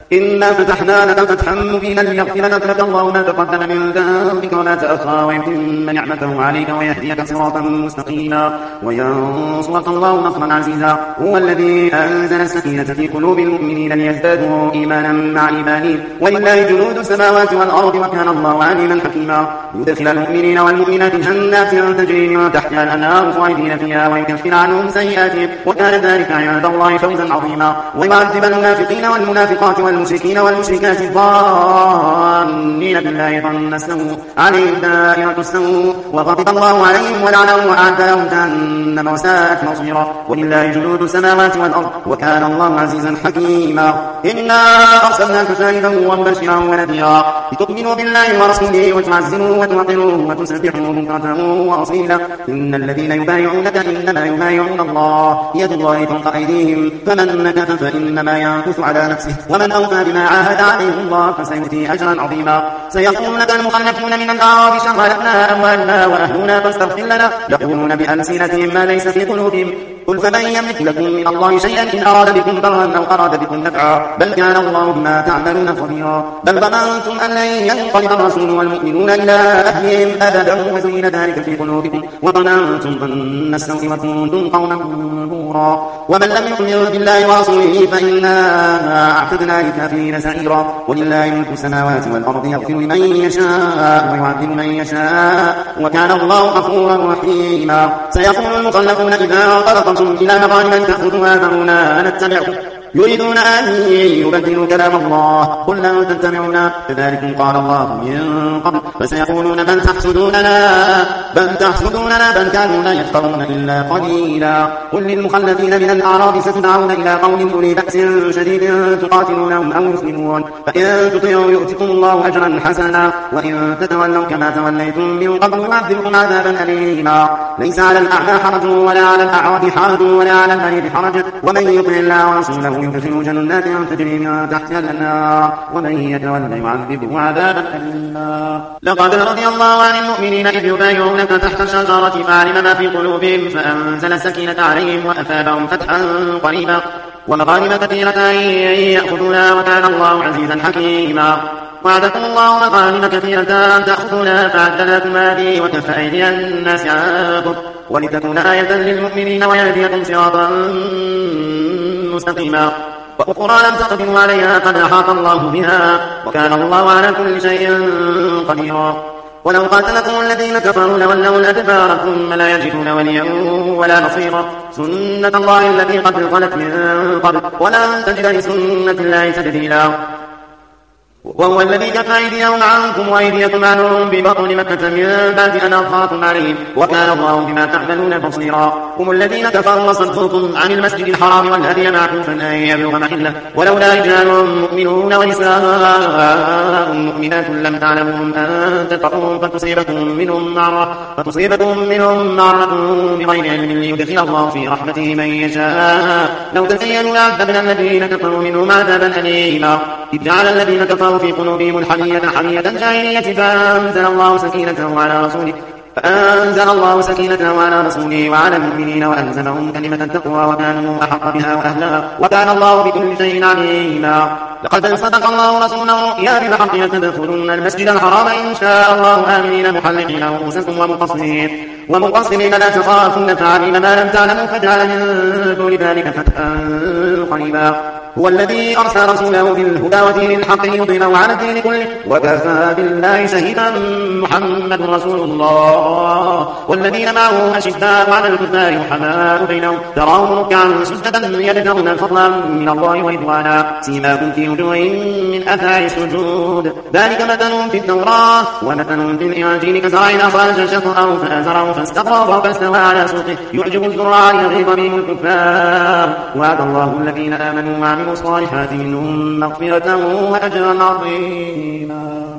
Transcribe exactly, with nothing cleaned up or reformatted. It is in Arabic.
إنا فتحنا لك فتحا مبينا ليغفر لك الله ما تقدم من ذنبك وما تأخر ويتم نعمته عليك ويهديك صراطا مستقيما وينصرك الله نصرا عزيزا. هو الذي أنزل السكينة في قلوب المؤمنين ليزدادوا إيمانا مع إيمانهم ولله جنود السماوات والأرض وكان الله عليما حكيما. يدخل المؤمنين والمؤمنات جنات تجري من تحتها الأنهار خالدين فيها ويكفر عنهم سيئاتهم وكان ذلك عند الله فوزا عظيما. ويعذب المنافقين والمنافقات والمشركين والمشركات الظانين بالله ظن السوء عليهم دائرة السوء وغضب الله عليهم ولعنهم وأعد لهم جهنم وساءت مصيرا. ولله جنود السماوات والأرض وكان الله عزيزا حكيما. إنا أرسلناك شاهدا ومبشرا ونذيرا لتؤمنوا بالله ورسوله وتعزروه وتوقروه وتسبحوه بكرة وأصيلا. إن الذين يبايعونك إنما يبايعون الله يد الله فوق أيديهم فمن نكث فإنما ينكث على نفسه ومن أوفى بما عاهد عليه الله فسيؤتيه أجرا عظيما. سيقول لك المخلفون من الأعراب شغلتنا أموالنا وأهلنا فاستغفر لنا يقولون بألسنتهم ما ليس في قلوبهم قل فمن يملك لكم من الله شيئا إن أراد بكم ضرا أو أراد بكم نفعا بل كان الله بما تعملون خبيرا. بل ظننتم أن لن ينقلب الرسول والمؤمنون إلى أهلهم أبدا وزين ذلك في قلوبكم وظننتم أن السوء وكنتم قوما بورا. ومن لم يؤمن بالله ورسوله فإنا أعتدنا للكافرين سعيرا. ولله ملك السماوات والأرض يغفر لمن يشاء ويعذب من يشاء وكان الله غفورا رحيما. سيقول المخلفون إذا انطلقتم إلى مغانم تأخذوها ذرونا نتبعكم يريدون أن يبدلوا كلام الله قل لن تتبعونا كذلكم قال الله من قبل فسيقولون بل تحسدوننا بل تحسدوننا بل كانوا لا يفقهون إلا قليلا. قل للمخلفين من الأعراب ستدعون إلى قوم أولي بأس شديد تقاتلونهم أو يسلمون فإن تطيعوا يؤتكم الله أجرا حسنا وإن تتولوا كما توليتم من قبل يعذبكم عذابا أليما. ليس على الأعمى حرج ولا على الأعرج حرج ولا على المريض حرج ومن يطع الله ورسوله يدخل جنات تجري من تحتها الأنهار ومن يتولى يعذبه عذابا أليما. لقد رضي الله عن المؤمنين إذ يبايعونك تحت الشجرة فعلم ما في قلوبهم فأنزل السكينة عليهم وأثابهم فتحا قريبا ومغانم كثيرة يأخذونها وكان الله عزيزا حكيما. وعدكم الله مغانم كثيرة تأخذونها فعد لكم هذه وكف أيدي الناس عنكم ولتكون آية للمؤمنين ويهديكم صراطا مستقيما. وأخرى لم تقدروا عليها قد أحاط الله بها وكان الله على كل شيء قديرا. ولو قاتلكم الذين كفروا لولوا الأدبار ثم لا يجدون وليا ولا نصيرا. سنة الله التي قد خلت من قبل ولن تجد لسنة الله تبديلا. وهو الذي كف أيديهم عنكم وأيديكم عنهم ببطن مكة من بعد أن أظهركم عليهم وكان الله بما تعملون بصيرا. هم الذين كفروا وصدوكم عن المسجد الحرام والهدي معكوفا أن يبلغ محله ولولا رجال مؤمنون ونساء مؤمنات لم تعلمهم أن تطؤوهم فتصيبكم منهم معرة فتصيبكم منهم معرة بغير علم ليدخل الله في رحمته من يشاء. لو تزينوا لعذبنا الذين كفروا منهم عذابا أليما. إذ جعل الذين كفروا في قلوبهم الحمية حمية الجاهلية فأنزل الله سكينته على رسوله فأنزل الله سكينته على رسوله وعلى المؤمنين وألزمهم كلمة التقوى وكانوا أحق بها وأهلها وكان الله بكل شيء عليما. لقد صدق الله رسوله الرؤيا بالحق لتدخلن المسجد الحرام إن شاء الله آمنين محلقين رؤوسكم ومقصرين ومقصرين لا تخافون فعلم ما لم تعلموا فجعل من دون ذلك فتحا قريبا. هو الذي أرسل رسوله بالهدى ودين الحق ليظهره على الدين كله وكفى بالله شهيدا. محمد رسول الله والذين معه أشداء على الكفار رحماء بينهم تراهم ركعا سجدا يبتغون فضلا من الله ورضوانا سيماكم في وجوههم من أثار السجود ذلك مثل في التوراة ومثل في الإنجيل كزرع أخرج شطأه فأزرعه فاستغلظ فاستوى على سوقه يعجب الزراع ليغيظ بهم الكفار. وعد الله الذين آمنوا وعملوا الصالحات منهم مغفرة وأجرا عظيما.